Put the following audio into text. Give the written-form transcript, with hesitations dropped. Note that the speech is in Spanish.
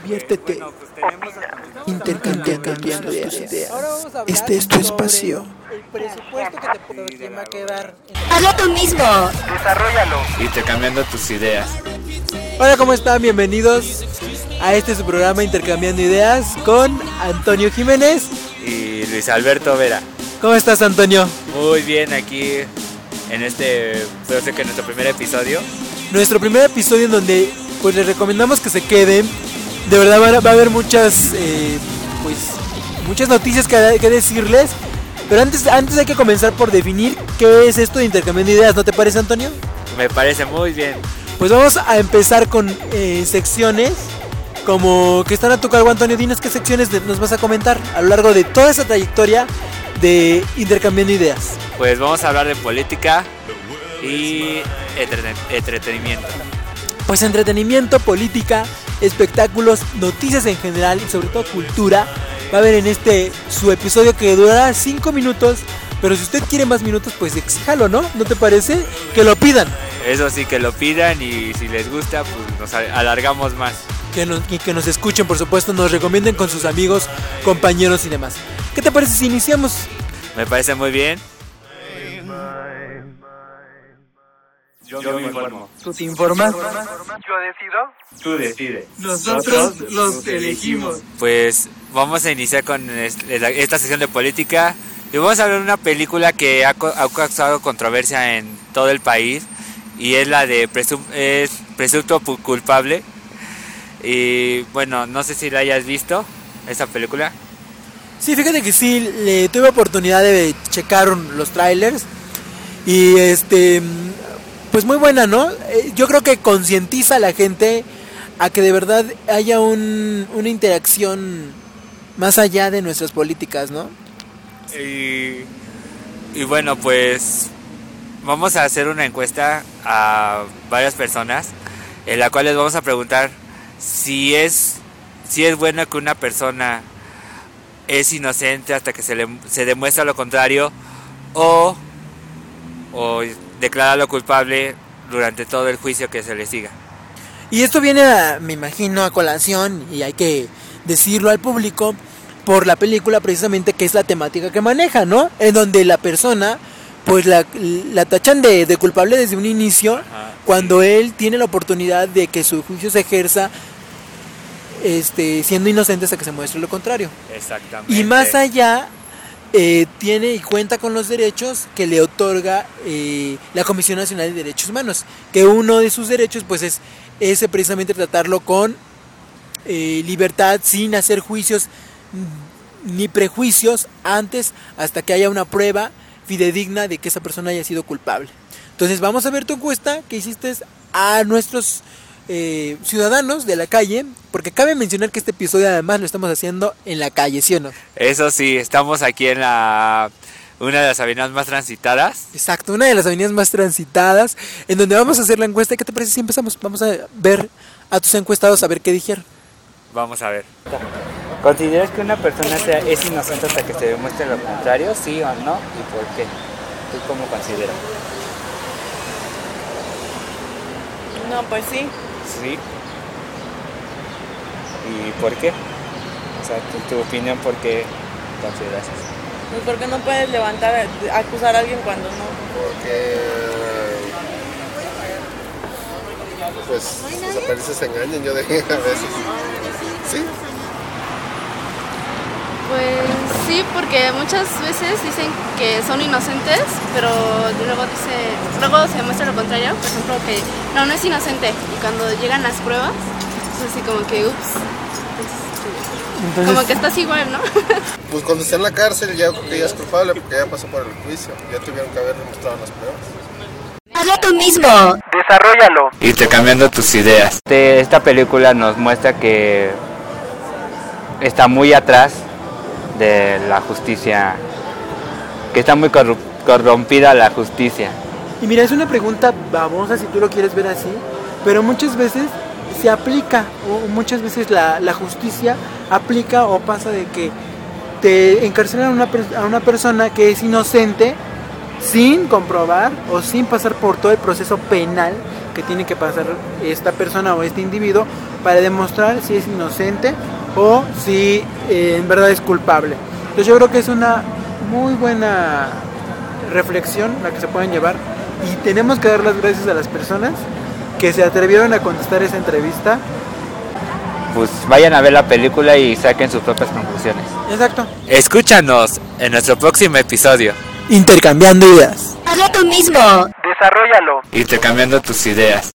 Diviértete, intercambiando ideas. Este es tu espacio. El presupuesto que te podría quedar. Hazlo tú mismo. Desarrollalo. Intercambiando tus ideas. Hola, ¿cómo están? Bienvenidos a este su programa Intercambiando Ideas con Antonio Jiménez Y Luis Alberto Vera. ¿Cómo estás, Antonio? Muy bien, aquí en puede ser que nuestro primer episodio. Nuestro primer episodio en donde pues les recomendamos que se queden. De verdad va a haber muchas noticias que decirles. Pero antes hay que comenzar por definir qué es esto de intercambiando ideas, ¿no te parece, Antonio? Me parece muy bien. Pues vamos a empezar con secciones como que están a tu cargo, Antonio. Dinos qué secciones nos vas a comentar a lo largo de toda esa trayectoria de intercambiando ideas. Pues vamos a hablar de política y entretenimiento. Pues entretenimiento, política, espectáculos, noticias en general y sobre todo cultura. Va a haber en su episodio que durará 5 minutos. Pero si usted quiere más minutos, pues exíjalo, ¿no? ¿No te parece? Que lo pidan. Eso sí, que lo pidan y si les gusta, pues nos alargamos más. Que nos escuchen, por supuesto, nos recomienden con sus amigos, compañeros y demás. ¿Qué te parece si iniciamos? Me parece muy bien. Yo me informo. ¿Tú te informas? Yo decido. Tú decides. Nosotros los elegimos. Pues vamos a iniciar con esta sesión de política y vamos a ver una película que ha causado controversia en todo el país y es la de Presunto Culpable. Y bueno, no sé si la hayas visto, esta película. Sí, fíjate que sí, tuve oportunidad de checar los trailers y pues muy buena, ¿no? Yo creo que concientiza a la gente a que de verdad haya una interacción más allá de nuestras políticas, ¿no? Y bueno, pues vamos a hacer una encuesta a varias personas en la cual les vamos a preguntar si es bueno que una persona es inocente hasta que se demuestra lo contrario o declararlo culpable durante todo el juicio que se le siga. Y esto viene, me imagino, a colación, y hay que decirlo al público, por la película precisamente, que es la temática que maneja, ¿no? En donde la persona, pues la tachan de culpable desde un inicio. Ajá, cuando sí. Él tiene la oportunidad de que su juicio se ejerza siendo inocente hasta que se muestre lo contrario. Exactamente. Y más allá, tiene y cuenta con los derechos que le otorga la Comisión Nacional de Derechos Humanos, que uno de sus derechos pues es ese, precisamente tratarlo con libertad, sin hacer juicios ni prejuicios antes, hasta que haya una prueba fidedigna de que esa persona haya sido culpable. Entonces vamos a ver tu encuesta que hiciste a nuestros ciudadanos de la calle, porque cabe mencionar que este episodio además lo estamos haciendo en la calle, ¿sí o no? Eso sí, estamos aquí en una de las avenidas más transitadas. Exacto, una de las avenidas más transitadas, en donde vamos a hacer la encuesta. ¿Qué te parece si empezamos? Vamos a ver a tus encuestados a ver qué dijeron. Vamos a ver. ¿Consideras que una persona es inocente hasta que se demuestre lo contrario? ¿Sí o no? ¿Y por qué? ¿Tú cómo consideras? No, pues sí. ¿Sí? ¿Y por qué? O sea, tu opinión, ¿por qué consideras eso? Pues porque no puedes acusar a alguien cuando no. Porque pues los apariencias se engañan, yo dije a veces. ¿Sí? Pues sí, porque muchas veces dicen que son inocentes, pero luego se demuestra lo contrario. Por ejemplo, que no es inocente, y cuando llegan las pruebas es así como que ups. Entonces, como que estás igual, ¿no? Pues cuando está en la cárcel ya es culpable porque ya pasó por el juicio, ya tuvieron que haber demostrado las pruebas. Hazlo tú mismo. Desarrollalo. Intercambiando tus ideas. Esta película nos muestra que está muy atrás de la justicia, que está muy corrompida la justicia. Y mira, es una pregunta babosa si tú lo quieres ver así, pero muchas veces se aplica, o muchas veces la justicia aplica o pasa de que te encarcelan a una persona que es inocente sin comprobar o sin pasar por todo el proceso penal que tiene que pasar esta persona o este individuo para demostrar si es inocente o si en verdad es culpable. Entonces yo creo que es una muy buena reflexión la que se pueden llevar, y tenemos que dar las gracias a las personas que se atrevieron a contestar esa entrevista. Pues vayan a ver la película y saquen sus propias conclusiones. Exacto. Escúchanos en nuestro próximo episodio. Intercambiando ideas. Hazlo tú mismo. Desarróllalo. Intercambiando tus ideas.